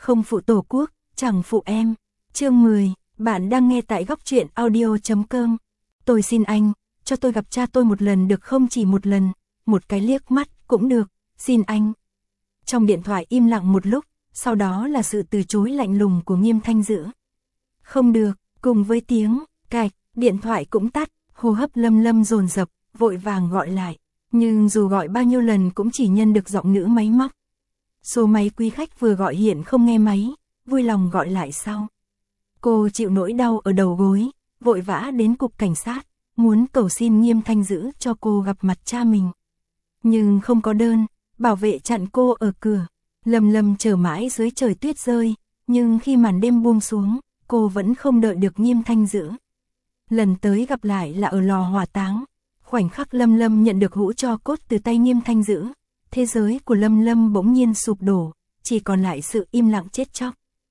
Không phụ tổ quốc, chẳng phụ em. Chương 10, bạn đang nghe tại góc truyện audio.com. Tôi xin anh, cho tôi gặp cha tôi một lần được không, chỉ một lần, một cái liếc mắt cũng được, xin anh. Trong điện thoại im lặng một lúc, sau đó là sự từ chối lạnh lùng của Nghiêm Thanh Dữ. Không được, cùng với tiếng cạch, điện thoại cũng tắt, hô hấp Lâm Lâm dồn dập, vội vàng gọi lại. Nhưng dù gọi bao nhiêu lần cũng chỉ nhân được giọng nữ máy móc. Số máy quý khách vừa gọi hiện không nghe máy, vui lòng gọi lại sau. Cô chịu nỗi đau ở đầu gối, vội vã đến cục cảnh sát, muốn cầu xin Nghiêm Thanh Dữ cho cô gặp mặt cha mình. Nhưng không có đơn, bảo vệ chặn cô ở cửa. Lâm Lâm chờ mãi dưới trời tuyết rơi, nhưng khi màn đêm buông xuống, cô vẫn không đợi được Nghiêm Thanh Dữ. Lần tới gặp lại là ở lò hỏa táng. Khoảnh khắc Lâm Lâm nhận được hũ tro cốt từ tay Nghiêm Thanh Dữ, thế giới của Lâm Lâm bỗng nhiên sụp đổ, chỉ còn lại sự im lặng chết chóc.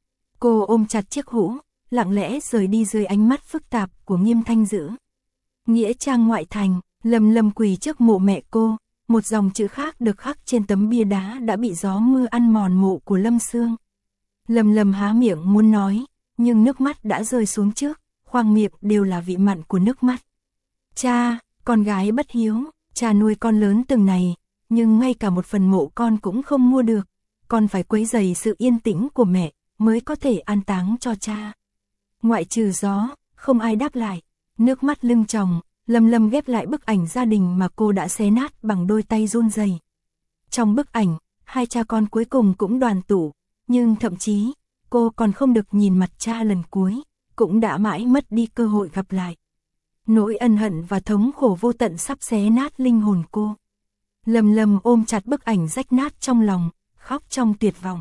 Cô ôm chặt chiếc hũ, lặng lẽ rời đi dưới ánh mắt phức tạp của Nghiêm Thanh Dữ. Nghĩa trang ngoại thành, Lâm Lâm quỳ trước mộ mẹ cô, một dòng chữ khác được khắc trên tấm bia đá đã bị gió mưa ăn mòn mộ của Lâm Sương. Lâm Lâm há miệng muốn nói, nhưng nước mắt đã rơi xuống trước, khoang miệng đều là vị mặn của nước mắt. Cha, con gái bất hiếu, cha nuôi con lớn từng này, nhưng ngay cả một phần mộ con cũng không mua được, con phải quấy rầy sự yên tĩnh của mẹ, mới có thể an táng cho cha. Ngoại trừ gió, không ai đáp lại, nước mắt lưng tròng, Lâm Lâm ghép lại bức ảnh gia đình mà cô đã xé nát bằng đôi tay run rẩy. Trong bức ảnh, hai cha con cuối cùng cũng đoàn tụ, nhưng thậm chí, cô còn không được nhìn mặt cha lần cuối, cũng đã mãi mất đi cơ hội gặp lại. Nỗi ân hận và thống khổ vô tận sắp xé nát linh hồn cô. Lâm Lâm ôm chặt bức ảnh rách nát trong lòng, khóc trong tuyệt vọng.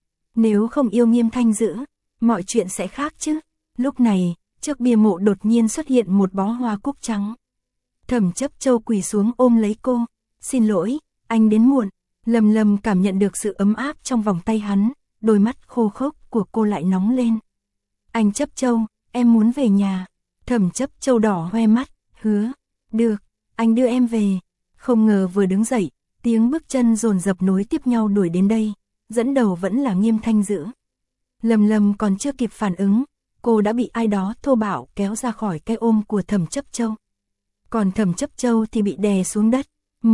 Nếu không yêu Nghiêm Thanh Dữ, mọi chuyện sẽ khác chứ. Lúc này, trước bia mộ đột nhiên xuất hiện một bó hoa cúc trắng. Thẩm Chấp Châu quỳ xuống ôm lấy cô. Xin lỗi, anh đến muộn. Lâm Lâm cảm nhận được sự ấm áp trong vòng tay hắn, đôi mắt khô khốc của cô lại nóng lên. Anh Chấp Châu, em muốn về nhà. Thẩm Chấp Châu đỏ hoe mắt, hứa, được, anh đưa em về. Không ngờ vừa đứng dậy, tiếng bước chân dồn dập nối tiếp nhau đuổi đến đây, dẫn đầu vẫn là Nghiêm Thanh Dữ. Lâm Lâm còn chưa kịp phản ứng, cô đã bị ai đó thô bạo kéo ra khỏi cái ôm của Thẩm Chấp Châu. Còn Thẩm Chấp Châu thì bị đè xuống đất.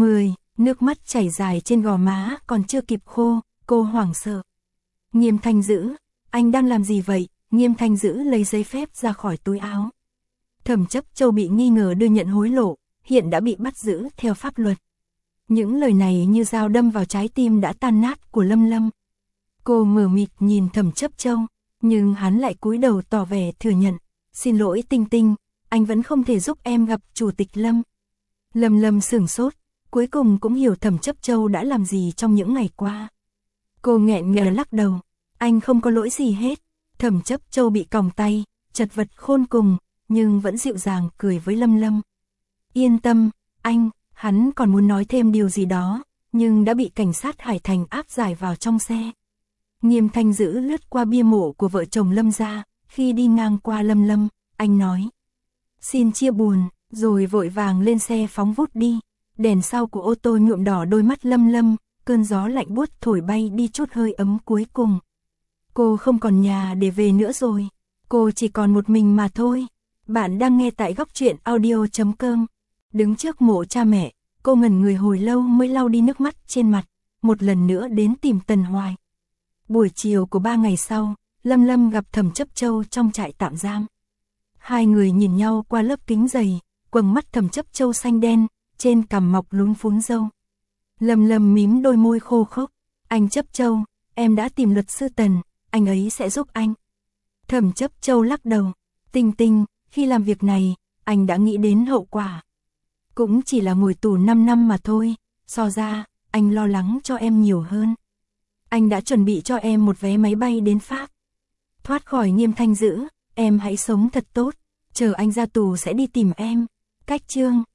Nước mắt chảy dài trên gò má còn chưa kịp khô, cô hoảng sợ. Nghiêm Thanh Dữ, anh đang làm gì vậy? Nghiêm Thanh Dữ lấy giấy phép ra khỏi túi áo. Thẩm Chấp Châu bị nghi ngờ đưa nhận hối lộ, hiện đã bị bắt giữ theo pháp luật. Những lời này như dao đâm vào trái tim đã tan nát của Lâm Lâm. Cô mờ mịt nhìn Thẩm Chấp Châu, nhưng hắn lại cúi đầu tỏ vẻ thừa nhận. Xin lỗi Tinh Tinh, anh vẫn không thể giúp em gặp Chủ tịch Lâm. Lâm Lâm sửng sốt, cuối cùng cũng hiểu Thẩm Chấp Châu đã làm gì trong những ngày qua. Cô nghẹn ngào lắc đầu, anh không có lỗi gì hết. Thẩm Chấp Châu bị còng tay, chật vật khôn cùng, nhưng vẫn dịu dàng cười với Lâm Lâm. Yên tâm, anh, hắn còn muốn nói thêm điều gì đó, nhưng đã bị cảnh sát Hải Thành áp giải vào trong xe. Nghiêm Thanh Dữ lướt qua bia mộ của vợ chồng Lâm gia, khi đi ngang qua Lâm Lâm, anh nói. Xin chia buồn, rồi vội vàng lên xe phóng vút đi. Đèn sau của ô tô nhuộm đỏ đôi mắt Lâm Lâm, cơn gió lạnh buốt thổi bay đi chút hơi ấm cuối cùng. Cô không còn nhà để về nữa rồi, cô chỉ còn một mình mà thôi. Bạn đang nghe tại góc truyện audio.com. Đứng trước mộ cha mẹ, cô ngẩn người hồi lâu mới lau đi nước mắt trên mặt, một lần nữa đến tìm Tần Hoài. Buổi chiều của 3 ngày sau, Lâm Lâm gặp Thẩm Chấp Châu trong trại tạm giam. Hai người nhìn nhau qua lớp kính dày, quầng mắt Thẩm Chấp Châu xanh đen, trên cằm mọc lún phún râu. Lâm Lâm mím đôi môi khô khốc. Anh Chấp Châu, em đã tìm luật sư Tần, anh ấy sẽ giúp anh. Thẩm Chấp Châu lắc đầu. Tinh Tinh, khi làm việc này, anh đã nghĩ đến hậu quả. Cũng chỉ là ngồi tù 5 năm mà thôi, so ra, anh lo lắng cho em nhiều hơn. Anh đã chuẩn bị cho em một vé máy bay đến Pháp. Thoát khỏi Nghiêm Thanh Dữ, em hãy sống thật tốt, chờ anh ra tù sẽ đi tìm em. Cách chương